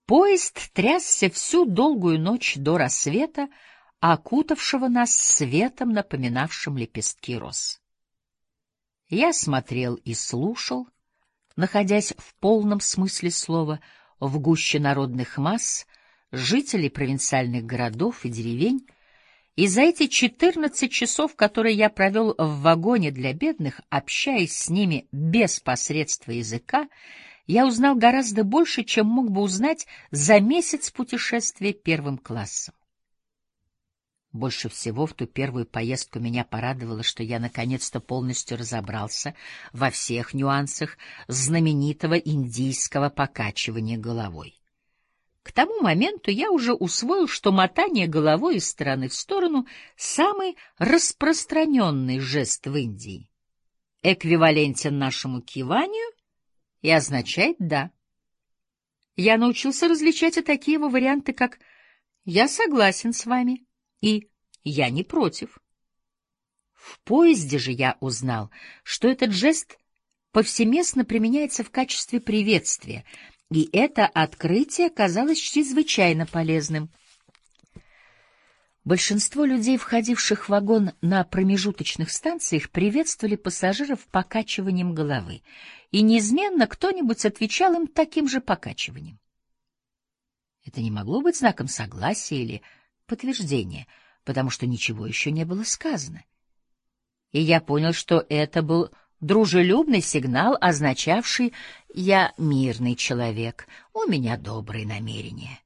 Поезд трясся всю долгую ночь до рассвета, окутавшего нас светом, напоминавшим лепестки роз. Я смотрел и слушал, находясь в полном смысле слова в гуще народных масс, жителей провинциальных городов и деревень, и за эти 14 часов, которые я провел в вагоне для бедных, общаясь с ними без посредства языка, я узнал гораздо больше, чем мог бы узнать за месяц путешествия первым классом. Больше всего в ту первую поездку меня порадовало, что я наконец-то полностью разобрался во всех нюансах знаменитого индийского покачивания головой. К тому моменту я уже усвоил, что мотание головой из стороны в сторону — самый распространенный жест в Индии, эквивалентен нашему киванию и означает «да». Я научился различать и такие его варианты, как «я согласен с вами» и «я не против». В поезде же я узнал, что этот жест повсеместно применяется в качестве приветствия, и это открытие оказалось чрезвычайно полезным. Большинство людей, входивших в вагон на промежуточных станциях, приветствовали пассажиров покачиванием головы, и неизменно кто-нибудь отвечал им таким же покачиванием. Это не могло быть знаком согласия или подтверждения, потому что ничего еще не было сказано. И я понял, что это был дружелюбный сигнал, означавший «я мирный человек, у меня добрые намерения».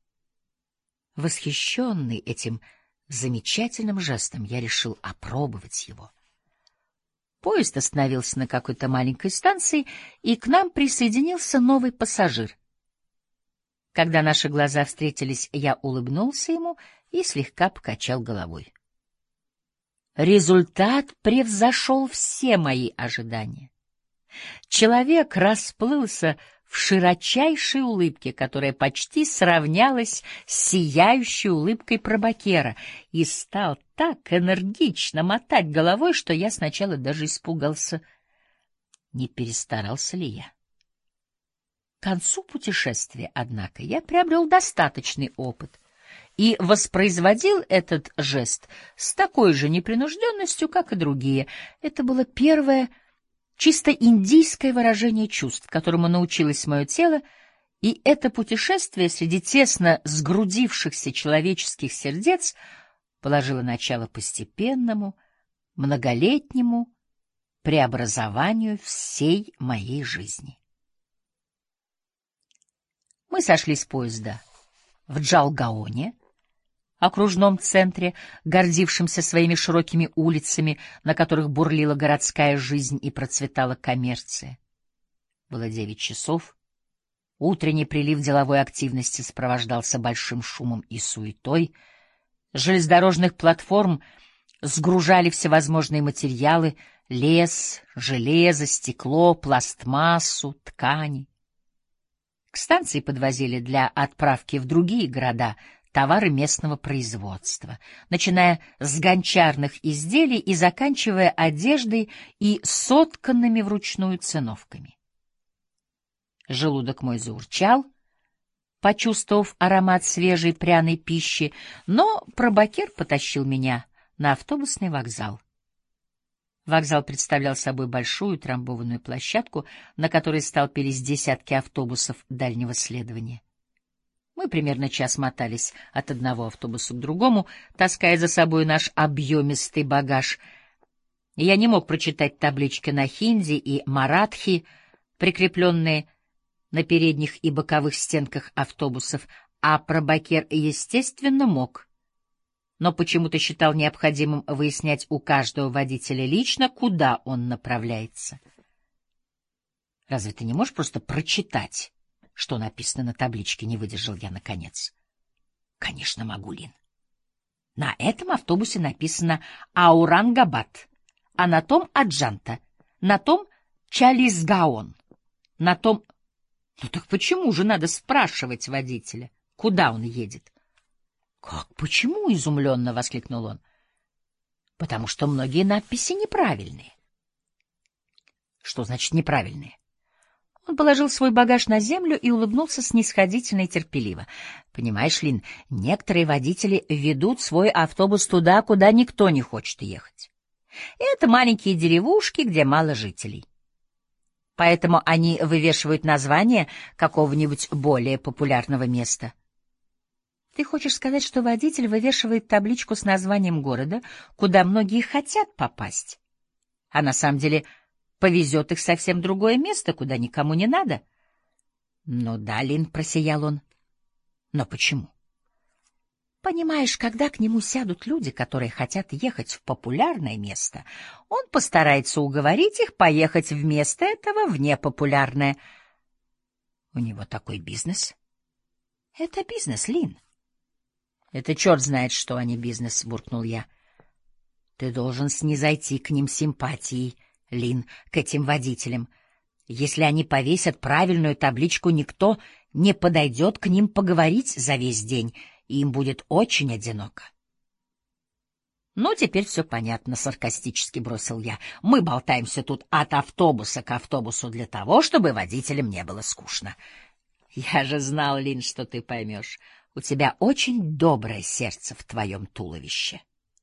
Восхищенный этим замечательным жестом, я решил опробовать его. Поезд остановился на какой-то маленькой станции, и к нам присоединился новый пассажир. Когда наши глаза встретились, я улыбнулся ему и слегка покачал головой. Результат превзошел все мои ожидания. Человек расплылся в широчайшей улыбке, которая почти сравнялась с сияющей улыбкой пробакера, и стал так энергично мотать головой, что я сначала даже испугался, не перестарался ли я. К концу путешествия, однако, я приобрел достаточный опыт и воспроизводил этот жест с такой же непринужденностью, как и другие. Это было первое чисто индийское выражение чувств, которому научилось мое тело, и это путешествие среди тесно сгрудившихся человеческих сердец положило начало постепенному, многолетнему преобразованию всей моей жизни. Мы сошли с поезда в Джалгаоне, окружном центре, гордившемся своими широкими улицами, на которых бурлила городская жизнь и процветала коммерция. Было 9 часов. Утренний прилив деловой активности сопровождался большим шумом и суетой. С железнодорожных платформ сгружали всевозможные материалы — лес, железо, стекло, пластмассу, ткани. К станции подвозили для отправки в другие города товары местного производства, начиная с гончарных изделий и заканчивая одеждой и сотканными вручную циновками. Желудок мой заурчал, почувствовав аромат свежей пряной пищи, но пробакер потащил меня на автобусный вокзал. Вокзал представлял собой большую трамбованную площадку, на которой столпились десятки автобусов дальнего следования. Мы примерно час мотались от одного автобуса к другому, таская за собой наш объемистый багаж. Я не мог прочитать таблички на хинди и маратхи, прикрепленные на передних и боковых стенках автобусов, а пробакер, естественно, мог, но почему-то считал необходимым выяснять у каждого водителя лично, куда он направляется. Разве ты не можешь просто прочитать, что написано на табличке? Не выдержал я, наконец. Конечно, могу, Лин. На этом автобусе написано Аурангабад, а на том Аджанта, на том Чалисгаон, на том... Ну так почему же надо спрашивать водителя, куда он едет? Как почему? — изумленно воскликнул он. Потому что многие надписи неправильные. Что значит неправильные? Он положил свой багаж на землю и улыбнулся снисходительно и терпеливо. Понимаешь, Лин, некоторые водители ведут свой автобус туда, куда никто не хочет ехать. Это маленькие деревушки, где мало жителей. Поэтому они вывешивают название какого-нибудь более популярного места. Ты хочешь сказать, что водитель вывешивает табличку с названием города, куда многие хотят попасть, а на самом деле повезет их совсем другое место, куда никому не надо? Ну да, Лин, просиял он. Но почему? Понимаешь, когда к нему сядут люди, которые хотят ехать в популярное место, он постарается уговорить их поехать вместо этого в непопулярное. У него такой бизнес. Это бизнес, Лин. Это черт знает что, а не бизнес, буркнул я. Ты должен снизойти к ним симпатией, Лин, к этим водителям. Если они повесят правильную табличку, никто не подойдет к ним поговорить за весь день, и им будет очень одиноко. Ну, теперь все понятно, саркастически бросил я. Мы болтаемся тут от автобуса к автобусу для того, чтобы водителям не было скучно. Я же знал, Лин, что ты поймешь. У тебя очень доброе сердце в твоем туловище.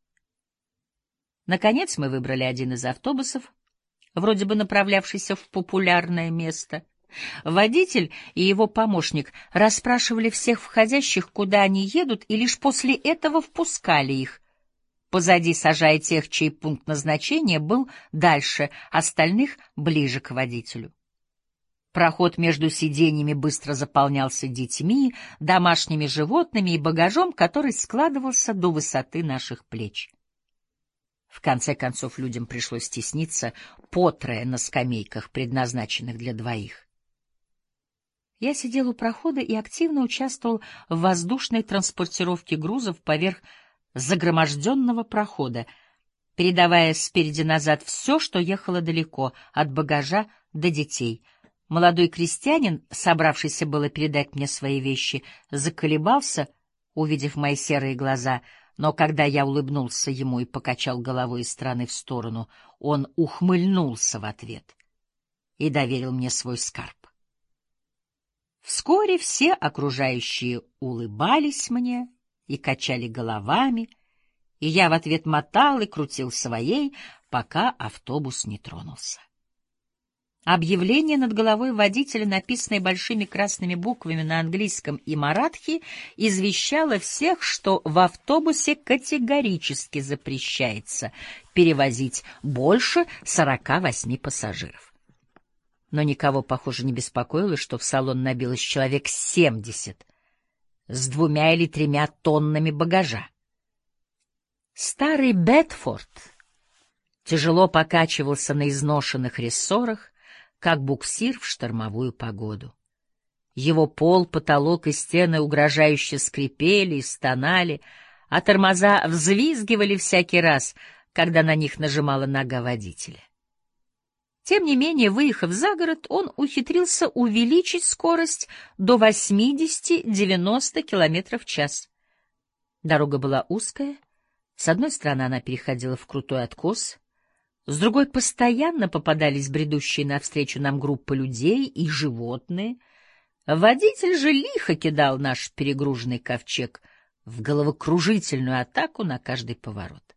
Наконец мы выбрали один из автобусов, вроде бы направлявшийся в популярное место. Водитель и его помощник расспрашивали всех входящих, куда они едут, и лишь после этого впускали их, позади сажая тех, чей пункт назначения был дальше, остальных ближе к водителю. Проход между сиденьями быстро заполнялся детьми, домашними животными и багажом, который складывался до высоты наших плеч. В конце концов людям пришлось тесниться по трое на скамейках, предназначенных для двоих. Я сидел у прохода и активно участвовал в воздушной транспортировке грузов поверх загроможденного прохода, передавая спереди назад все, что ехало далеко, от багажа до детей. Молодой крестьянин, собравшийся было передать мне свои вещи, заколебался, увидев мои серые глаза, но когда я улыбнулся ему и покачал головой из стороны в сторону, он ухмыльнулся в ответ и доверил мне свой скарб. Вскоре все окружающие улыбались мне и качали головами, и я в ответ мотал и крутил своей, пока автобус не тронулся. Объявление над головой водителя, написанное большими красными буквами на английском и маратхи, извещало всех, что в автобусе категорически запрещается перевозить больше 48 пассажиров. Но никого, похоже, не беспокоило, что в салон набилось человек 70 с 2 или 3 тоннами багажа. Старый Бетфорд тяжело покачивался на изношенных рессорах, как буксир в штормовую погоду. Его пол, потолок и стены угрожающе скрипели и стонали, а тормоза взвизгивали всякий раз, когда на них нажимала нога водителя. Тем не менее, выехав за город, он ухитрился увеличить скорость до 80-90 км в час. Дорога была узкая, с одной стороны она переходила в крутой откос, с другой постоянно попадались бредущие навстречу нам группы людей и животные. Водитель же лихо кидал наш перегруженный ковчег в головокружительную атаку на каждый поворот.